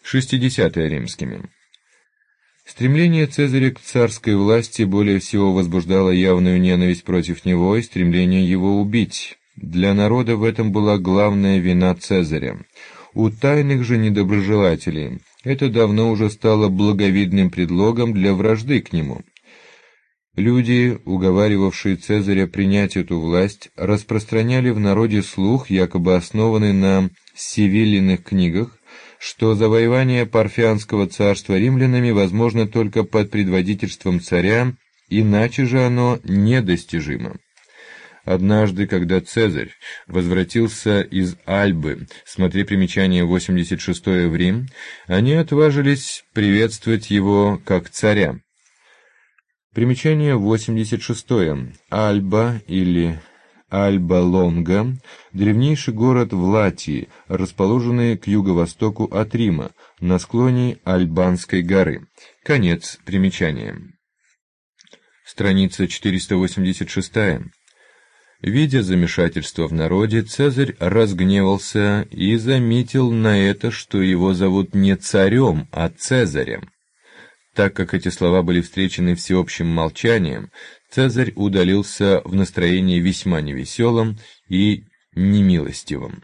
60-е римскими. Стремление Цезаря к царской власти более всего возбуждало явную ненависть против него и стремление его убить. Для народа в этом была главная вина Цезаря. У тайных же недоброжелателей это давно уже стало благовидным предлогом для вражды к нему. Люди, уговаривавшие Цезаря принять эту власть, распространяли в народе слух, якобы основанный на Севиллиных книгах, что завоевание Парфянского царства римлянами возможно только под предводительством царя, иначе же оно недостижимо. Однажды, когда Цезарь возвратился из Альбы, смотри примечание 86 в Рим, они отважились приветствовать его как царя. Примечание 86. Альба или Альба-Лонга – древнейший город в Латии, расположенный к юго-востоку от Рима, на склоне Альбанской горы. Конец примечания. Страница 486. Видя замешательство в народе, Цезарь разгневался и заметил на это, что его зовут не царем, а Цезарем. Так как эти слова были встречены всеобщим молчанием, Цезарь удалился в настроении весьма невеселом и немилостивом.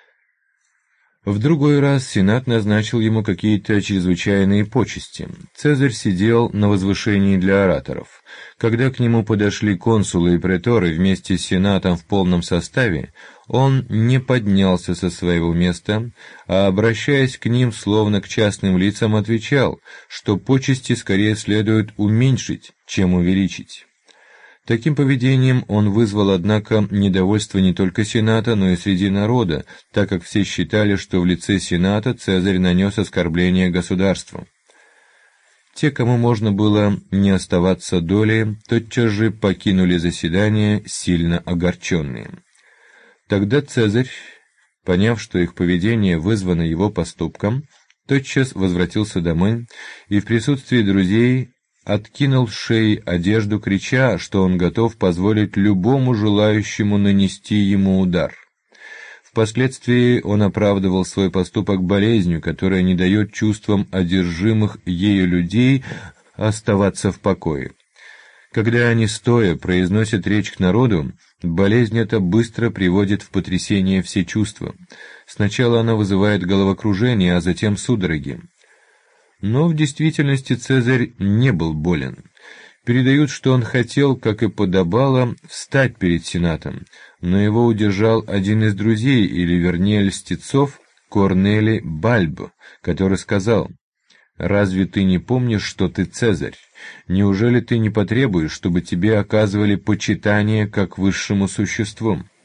В другой раз Сенат назначил ему какие-то чрезвычайные почести. Цезарь сидел на возвышении для ораторов. Когда к нему подошли консулы и преторы вместе с Сенатом в полном составе, он не поднялся со своего места, а, обращаясь к ним словно к частным лицам, отвечал, что почести скорее следует уменьшить, чем увеличить. Таким поведением он вызвал, однако, недовольство не только Сената, но и среди народа, так как все считали, что в лице Сената Цезарь нанес оскорбление государству. Те, кому можно было не оставаться долей, тотчас же покинули заседание, сильно огорченные. Тогда Цезарь, поняв, что их поведение вызвано его поступком, тотчас возвратился домой и в присутствии друзей откинул с шеи одежду, крича, что он готов позволить любому желающему нанести ему удар. Впоследствии он оправдывал свой поступок болезнью, которая не дает чувствам одержимых ею людей оставаться в покое. Когда они стоя произносят речь к народу, болезнь эта быстро приводит в потрясение все чувства. Сначала она вызывает головокружение, а затем судороги. Но в действительности Цезарь не был болен. Передают, что он хотел, как и подобало, встать перед Сенатом, но его удержал один из друзей, или вернее льстецов, Корнелий Бальб, который сказал: «Разве ты не помнишь, что ты Цезарь? Неужели ты не потребуешь, чтобы тебе оказывали почитание как высшему существу?»